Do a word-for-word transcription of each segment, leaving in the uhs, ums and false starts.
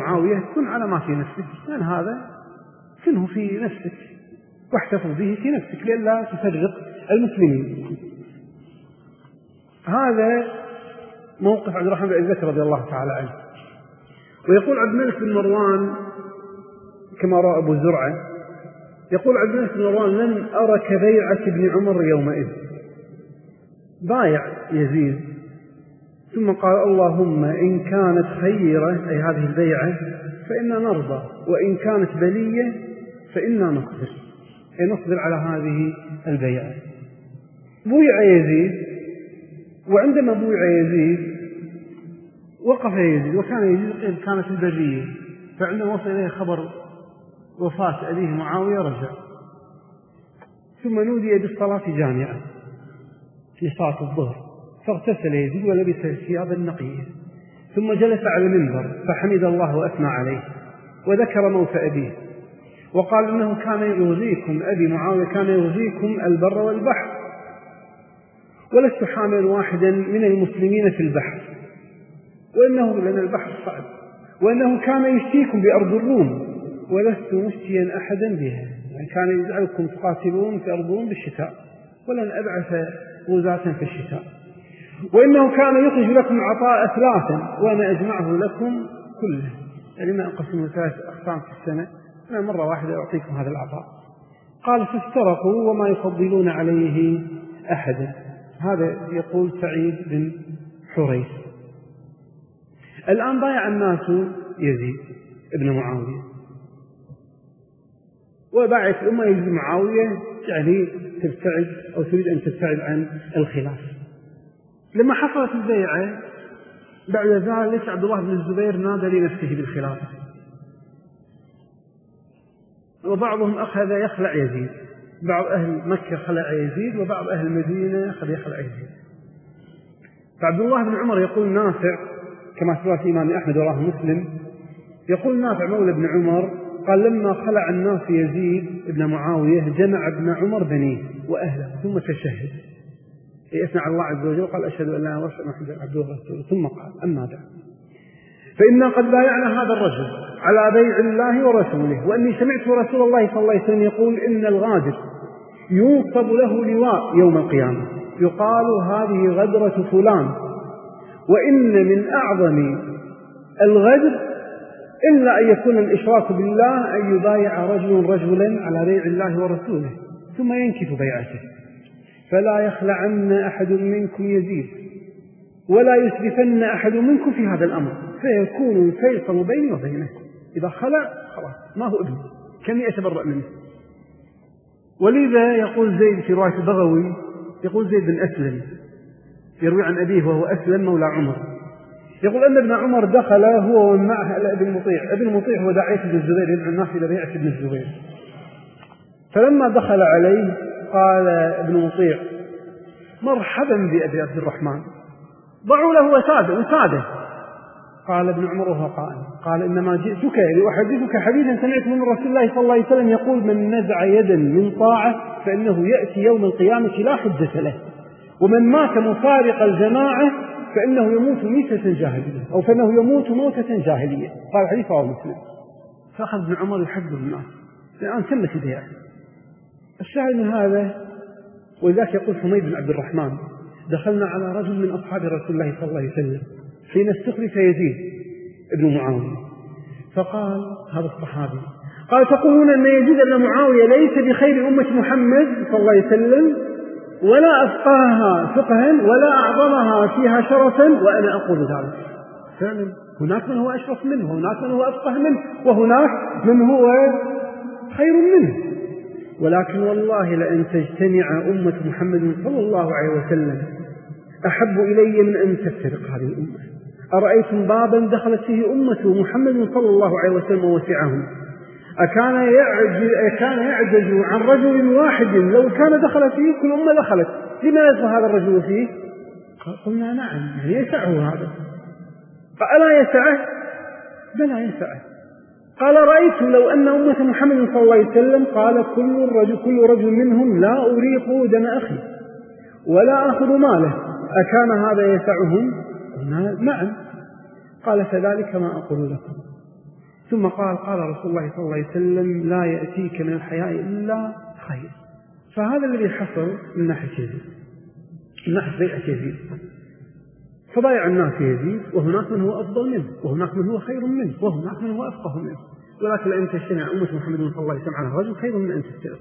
معاوية كن على ما في نفسك، لأن هذا كنه في نفسك واحتفظ به في نفسك لئلا تفرق المسلمين. هذا موقف عبد الرحمن بن أبي بكر رضي الله تعالى عنه. ويقول عبد الملك بن مروان كما رأى أبو زرعة، يقول عبد الملك بن مروان: لم أر كبيعة ابن عمر يومئذ. بايع يزيد ثم قال: اللهم إن كانت خيرة، أي هذه البيعة، فإنا نرضى، وإن كانت بلية فإنا نصبر، أي نصبر على هذه البيعة. بويع يزيد، وعندما بويع يزيد وقف يزيد، وكان يزيد كانت البرية، فعندما وصل إليه خبر وفاة أبيه معاوية رجع، ثم نودي بالصلاة جامعة في صلاة الظهر، فاغتسل يزيد ولبس ثيابا نقية، ثم جلس على المنبر فحمد الله وأثنى عليه وذكر موت أبيه، وقال: إنه كان يغزيكم أبي معاوية كان يغزيكم البر والبحر، ولست حاملا واحدا من المسلمين في البحر، وإنه لنا البحر صعب، وإنه كان يشتيكم بأرض الروم، ولست مشتيا أحدا بها، يعني كان يجعلكم تقاتلون في أرض الروم بالشتاء، ولن أبعث غزاة في الشتاء، وإنه كان يخرج لكم عطاء ثلاثا وأنا أجمعه لكم كله، يعني ما أقسم ثلاث أقسام في السنة، أنا مرة واحدة أعطيكم هذا العطاء. قال: فافترقوا وما يفضلون عليه أحدا. هذا يقول سعيد بن حريث. الآن بايع الناس يزيد ابن معاوية، وبايعت الأمة يزيد معاوية، يعني تبتعد أو تريد أن تبتعد عن الخلاف. لما حصلت البيعة بعد ذلك عبد الله بن الزبير نادى لنفسه بالخلافة، وبعضهم أخذ يخلع يزيد، بعض أهل مكة خلع يزيد، وبعض أهل المدينة أخذ يخلع يزيد. فعبد الله بن عمر يقول نافع كما سوى في إمام أحمد وراه مسلم، يقول نافع مولى بن عمر قال: لما خلع الناس يزيد ابن معاوية جمع ابن عمر بنيه وأهله ثم تشهد، يثنى على الله عز وجل، قال: أشهد أن لا إله إلا الله محمد عبده ورسوله، ثم قال: أما بعد، فإنا قد بايعنا هذا الرجل على بيع الله ورسوله، وأني سمعت رسول الله صلى الله عليه وسلم يقول: إن الغادر ينصب له لواء يوم القيامة يقال هذه غدرة فلان، وإن من أعظم الغدر إلا أن يكون الإشراك بالله، أن يبايع رجل رجلا على بيع الله ورسوله ثم ينكث بيعته، فلا يخلعن أحد منكم يزيد، ولا يسرفن أحد منكم في هذا الأمر، فيكون الفيصل بيني وبينه، إذا خلع خلاص ما هو ابني، كم يتبرأ منه. ولذا يقول زيد في رواية البغوي، يقول زيد بن أسلم يروي عن أبيه وهو أسلم مولى عمر، يقول أن ابن عمر دخل هو ومن معه على ابن مطيع، ابن مطيع هو داعية ابن الزبير يدعو الناس إلى بيعة ابن الزبير. فلما دخل عليه قال ابن مطيع: مرحبا بأبي عبد الرحمن، ضعوا له وساده وساده. قال ابن عمر وهو قائم، قال: إنما جئتك لأحدثك حديثا سمعته من رسول الله صلى الله عليه وسلم يقول: من نزع يدا من طاعة فإنه يأتي يوم القيامة لا حجة له، ومن مات مفارق الجماعة فإنه يموت ميتة جاهلية، أو فإنه يموت موتة جاهلية. قال حديث رواه مسلم. فأخذ ابن عمر يحذر الناس، الآن تمت البيعة. الشاهد من هذا، ولذلك يقول حميد بن عبد الرحمن: دخلنا على رجل من أصحاب رسول الله صلى الله عليه وسلم حين استخلف يزيد ابن معاوية، فقال هذا الصحابي: قال: تقولون أن يزيد ابن معاوية ليس بخير أمة محمد صلى الله عليه وسلم، ولا أفقهها فقها ولا أعظمها فيها شرفا، وأنا أقول ذلك. فعلا هناك من هو أشرف منه، وهناك من هو أفقه منه، وهناك من هو خير منه، ولكن والله لأن تجتمع أمة محمد صلى الله عليه وسلم أحب إلي من أن تفترق هذه الأمة. أرأيتم بابا دخلت فيه أمة محمد صلى الله عليه وسلم ووسعهم، أكان يعجز, أكان يعجز عن رجل واحد لو كان دخل فيه كل أمة دخلت، لما يدخل هذا الرجل فيه؟ قلنا نعم، يعني يسعه هذا. قال: ألا يسعه؟ بلى يسعه. قال: رأيت لو أن أمة محمد صلى الله عليه وسلم، قال: كل رجل, كل رجل منهم لا أريق دم أخي ولا أخذ ماله، أكان هذا يسعهم؟ قلنا نعم. قال: فذلك ما أقول لكم، ثم قال قال رسول الله صلى الله عليه وسلم لا يأتيك من الحياء إلا خير. فهذا الذي حصل من ناحية يزيد، من ناحية بيعة يزيد، فبايع الناس يزيد، وهناك من هو أفضل منه، وهناك من هو خير منه، وهناك من هو أفقه منه، ولكن لأن تجتمع أمة محمد صلى الله عليه وسلم على الرجل خير من أن تفترق.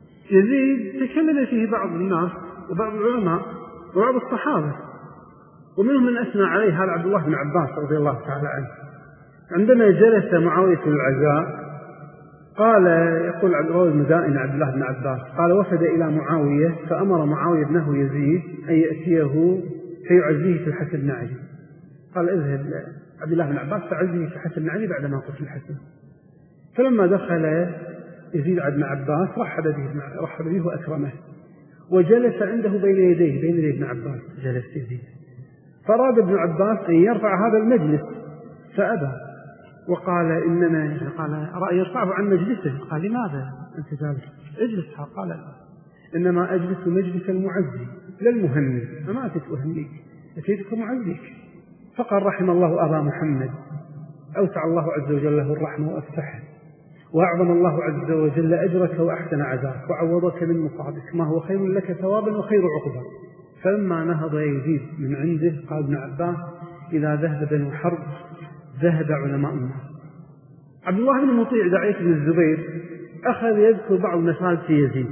يزيد تكلم فيه بعض الناس وبعض العلماء وبعض الصحابة، ومنهم من أثنى عليه هذا عبد الله بن عباس رضي الله تعالى عنه. عندما جلس معاوية في العزاء قال، يقول عبد الله المدائن عبد الله بن عباس قال وفد إلى معاوية فأمر معاوية ابنه يزيد أن يأتيه فيعزيه في الحسن بن علي. قال اذهب عبد الله بن عباس فعزيه في الحسن بن علي بعدما قتل الحسن. فلما دخل يزيد بن عباس رحب به رحب به وأكرمه، وجلس عنده بين يديه بين يدي ابن عباس جلس يزيد. فأراد ابن عباس أن يرفع هذا المجلس فأبى، وقال إنما قال رأي يرفعه عن مجلسه. قال لماذا أنت جالس؟ اجلس. قال لا، إنما أجلس مجلس المعزي لا المهني، فما أتيت أهنيك، أتيتك معزيك. فقال رحم الله أبا محمد، أوسع الله عز وجل له الرحمة وأفتحه، وأعظم الله عز وجل أجرك وأحسن عزاك، وعوضك من مصابك ما هو خير لك ثوابا وخير عقبا. فلما نهض يزيد من عنده قال ابن عباس إذا ذهب بنو حرب ذهب علماء الناس. عبد الله بن مطيع داعية بن الزبير أخذ يذكر بعض المسائل في يزيد،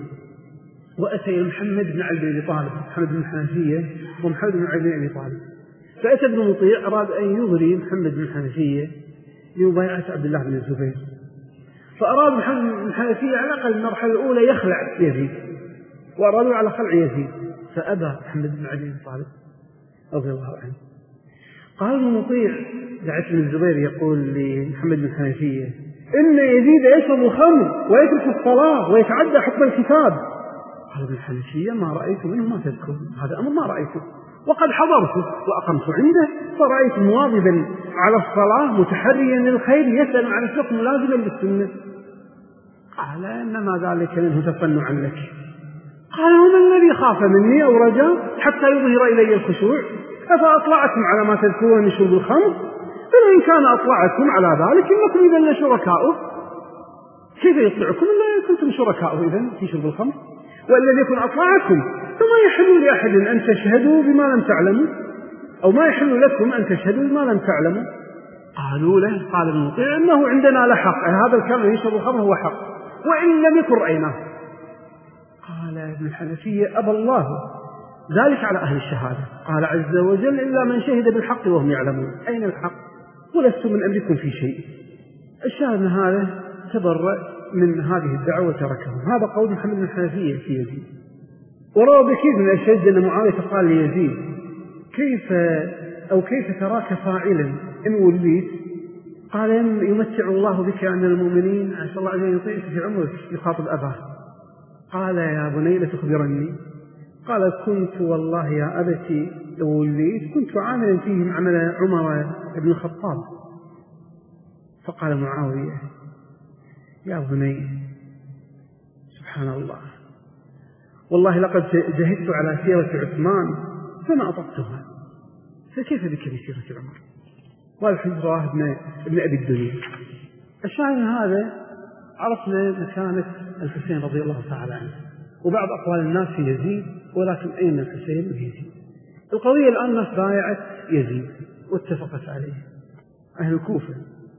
وأتى محمد بن علي بن أبي طالب، محمد بن الحنفية ومحمد بن علي بن أبي طالب. فأتى ابن مطيع أراد أن يغري محمد بن الحنفية لمبايعة عبد الله بن الزبير، فأراد محمد بن الحنفية على الأقل المرحلة الأولى يخلع يزيد، وأرادوا على خلع يزيد، فأبى محمد بن علي بن أبي طالب رضي الله عنه. قال ابن مطيع دعية بن الزبير يقول لمحمد بن الحنفية إن يزيد يشرب الخمر ويترك الصلاة ويتعدى حكم الكتاب. قال ابن الحنفية ما رأيت منه ما تذكر، هذا أمر ما رأيته، وقد حضرته وأقمت عنده فرأيت مواظبا على الصلاة متحريا للخير يسأل عن الفقه ملازما للسنة. قال إنما ذلك منه تصنعا لك. قال وما الذي خاف مني أو رجاء حتى يظهر إلي الخشوع؟ أفأطلعتم على ما تذكرون من شرب الخمر؟ فإن كان أطلعتم على ذلك إنكم إذن شركاؤه. كيف يطلعكم إلا كنتم شركاؤه إذن في شرب الخمر؟ وإن يكن أطلعكم فما يحل لأحد أن تشهدوا بما لم تعلموا، أو ما يحل لكم أن تشهدوا بما لم تعلموا. قالوا له قال ابن مطيع إنه عندنا لحق، هذا الكلام يشرب الخمر هو حق وإن لم يكن رأيناه. قال ابن الحنفية أبى الله ذلك على أهل الشهادة، قال عز وجل إلا من شهد بالحق وهم يعلمون. أين الحق؟ ولست من أمركم في شيء. الشاهد من هذا تبرأ من هذه الدعوة وتركه. هذا قول محمد بن الحنفية في يزيد. وروى بكير من الأشد أن معاوية قال ليزيد كيف أو كيف تراك فاعلا إن وليت؟ قال يمتع الله بك عن المؤمنين عسى الله أن يطيعك في عمرك. يخاطب أباه قال يا بني لتخبرني؟ قال كنت والله يا أبتي لو وليت كنت عاملا فيهم عمل عمر بن الخطاب. فقال معاوية يا بني سبحان الله والله لقد جهدت على سيرة عثمان فما أطقتها، فكيف بك بسيرة عمر؟ والحديث رواه ابن أبي الدنيا. الشاهد هذا عرفنا مكانة الحسين رضي الله تعالى عنه وبعض أقوال الناس في يزيد، ولكن أين الحسين ويزيد؟ القضية الآن الناس بايعت يزيد واتفقت عليه. أهل الكوفة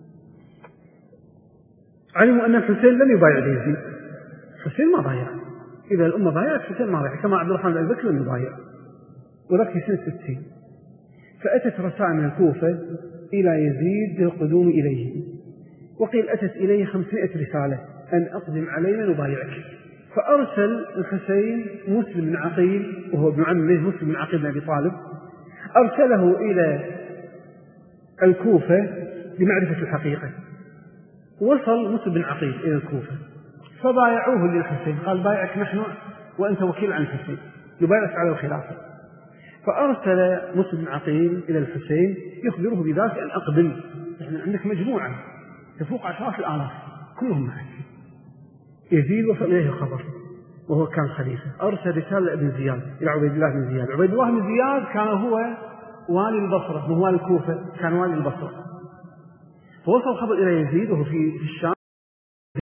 علموا أن الحسين لم يبايع يزيد، الحسين ما بايع. إذا الأمة بايعت الحسين ما بايع، كما عبد الرحمن بن بكر لم يبايع ولكن سنة ستين. فأتت رسائل من الكوفة إلى يزيد بالقدوم إليه، وقيل أتت إليه خمسمائة رسالة أن أقدم علينا نبايعك. فأرسل الحسين مسلم بن عقيل وهو ابن عمه مسلم بن عقيل بن أبي طالب، أرسله إلى الكوفة لمعرفة الحقيقة. وصل مسلم بن عقيل إلى الكوفة فبايعوه للحسين، قال بايعك نحن وأنت وكيل عن الحسين، يبايعك على الخلافة. فأرسل مسلم بن عقيل إلى الحسين يخبره بذلك أن أقبل، يعني عندك مجموعة تفوق عشرات الآلاف كلهم معك. يزيد وصل إليه الخبر وهو كان خليفة، أرسل رسالة لابن زياد إلى عبيد الله بن زياد. عبيد الله بن زياد كان هو والي البصرة، مو والي الكوفة، كان والي البصرة. فوصل الخبر إلى يزيد وهو في الشام